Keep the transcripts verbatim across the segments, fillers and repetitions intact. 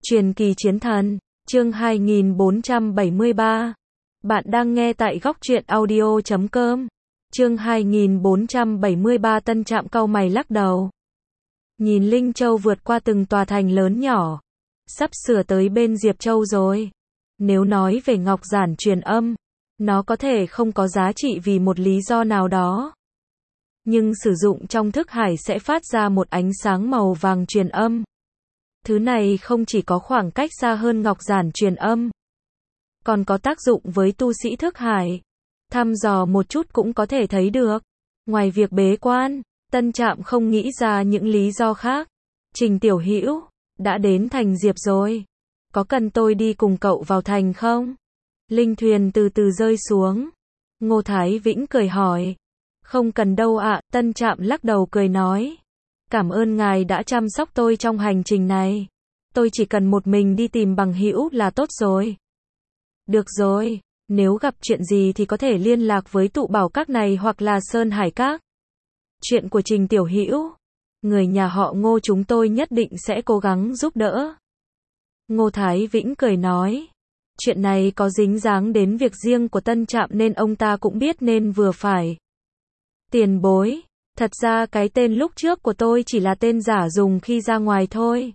Truyền kỳ chiến thần, chương hai nghìn bốn trăm bảy mươi ba. Bạn đang nghe tại góc truyện audio chấm com. Chương hai nghìn bốn trăm bảy mươi ba. Tân Trạm cau mày lắc đầu. Nhìn Linh Châu vượt qua từng tòa thành lớn nhỏ, sắp sửa tới bên Diệp Châu rồi. Nếu nói về ngọc giản truyền âm, nó có thể không có giá trị vì một lý do nào đó. Nhưng sử dụng trong thức hải sẽ phát ra một ánh sáng màu vàng truyền âm. Thứ này không chỉ có khoảng cách xa hơn ngọc giản truyền âm, còn có tác dụng với tu sĩ thức hải. Thăm dò một chút cũng có thể thấy được. Ngoài việc bế quan, Tân Trạm không nghĩ ra những lý do khác. Trình Tiểu Hữu đã đến thành Diệp rồi. Có cần tôi đi cùng cậu vào thành không? Linh thuyền từ từ rơi xuống. Ngô Thái Vĩnh cười hỏi. Không cần đâu ạ, Tân Trạm lắc đầu cười nói. Cảm ơn ngài đã chăm sóc tôi trong hành trình này. Tôi chỉ cần một mình đi tìm bằng hữu là tốt rồi. Được rồi, nếu gặp chuyện gì thì có thể liên lạc với tụ bảo các này hoặc là Sơn Hải Các. Chuyện của Trình Tiểu Hữu, người nhà họ Ngô chúng tôi nhất định sẽ cố gắng giúp đỡ. Ngô Thái Vĩnh cười nói. Chuyện này có dính dáng đến việc riêng của Tân Trạm nên ông ta cũng biết nên vừa phải. Tiền bối, thật ra cái tên lúc trước của tôi chỉ là tên giả dùng khi ra ngoài thôi.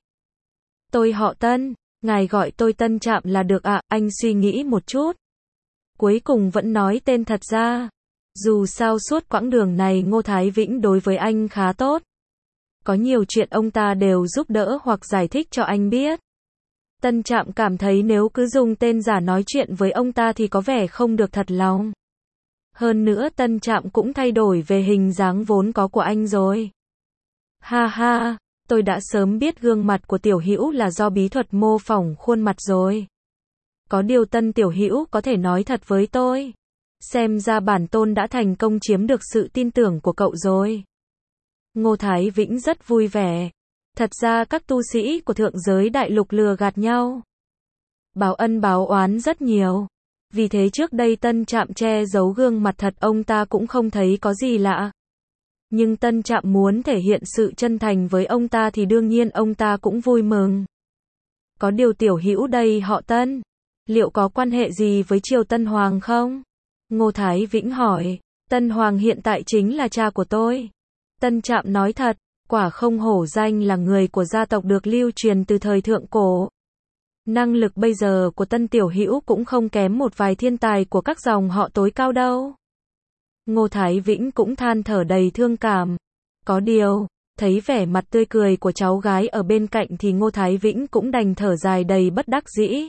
Tôi họ Tân, ngài gọi tôi Tân Trạm là được ạ, anh suy nghĩ một chút. Cuối cùng vẫn nói tên thật ra. Dù sao suốt quãng đường này Ngô Thái Vĩnh đối với anh khá tốt. Có nhiều chuyện ông ta đều giúp đỡ hoặc giải thích cho anh biết. Tân Trạm cảm thấy nếu cứ dùng tên giả nói chuyện với ông ta thì có vẻ không được thật lòng. Hơn nữa Tân Trạm cũng thay đổi về hình dáng vốn có của anh rồi. Ha ha, tôi đã sớm biết gương mặt của Tiểu Hữu là do bí thuật mô phỏng khuôn mặt rồi. Có điều Tân Tiểu Hữu có thể nói thật với tôi. Xem ra bản tôn đã thành công chiếm được sự tin tưởng của cậu rồi. Ngô Thái Vĩnh rất vui vẻ. Thật ra các tu sĩ của thượng giới đại lục lừa gạt nhau, báo ân báo oán rất nhiều. Vì thế trước đây Tân Trạm che giấu gương mặt thật ông ta cũng không thấy có gì lạ. Nhưng Tân Trạm muốn thể hiện sự chân thành với ông ta thì đương nhiên ông ta cũng vui mừng. Có điều Tiểu Hữu đây họ Tân, liệu có quan hệ gì với Triều Tân Hoàng không? Ngô Thái Vĩnh hỏi. Tân Hoàng hiện tại chính là cha của tôi. Tân Trạm nói thật, quả không hổ danh là người của gia tộc được lưu truyền từ thời thượng cổ. Năng lực bây giờ của Tân Tiểu Hữu cũng không kém một vài thiên tài của các dòng họ tối cao đâu. Ngô Thái Vĩnh cũng than thở đầy thương cảm. Có điều, thấy vẻ mặt tươi cười của cháu gái ở bên cạnh thì Ngô Thái Vĩnh cũng đành thở dài đầy bất đắc dĩ.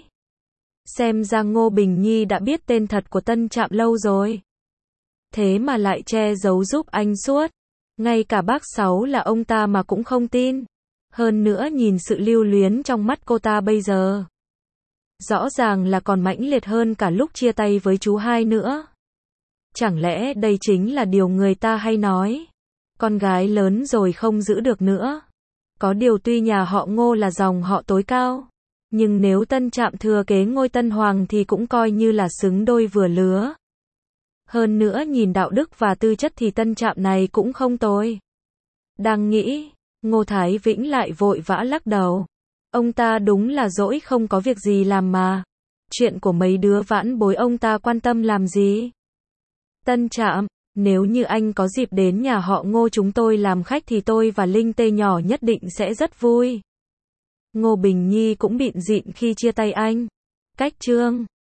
Xem ra Ngô Bình Nhi đã biết tên thật của Tân Trạm lâu rồi. Thế mà lại che giấu giúp anh suốt. Ngay cả bác Sáu là ông ta mà cũng không tin. Hơn nữa nhìn sự lưu luyến trong mắt cô ta bây giờ, rõ ràng là còn mãnh liệt hơn cả lúc chia tay với chú hai nữa. Chẳng lẽ đây chính là điều người ta hay nói, con gái lớn rồi không giữ được nữa. Có điều tuy nhà họ Ngô là dòng họ tối cao, nhưng nếu Tân Trạm thừa kế ngôi Tân Hoàng thì cũng coi như là xứng đôi vừa lứa. Hơn nữa nhìn đạo đức và tư chất thì Tân Trạm này cũng không tồi. Đang nghĩ, Ngô Thái Vĩnh lại vội vã lắc đầu. Ông ta đúng là dỗi không có việc gì làm mà. Chuyện của mấy đứa vãn bối ông ta quan tâm làm gì? Tân Trạm, nếu như anh có dịp đến nhà họ Ngô chúng tôi làm khách thì tôi và Linh Tê nhỏ nhất định sẽ rất vui. Ngô Bình Nhi cũng bịn rịn khi chia tay anh. Cách chương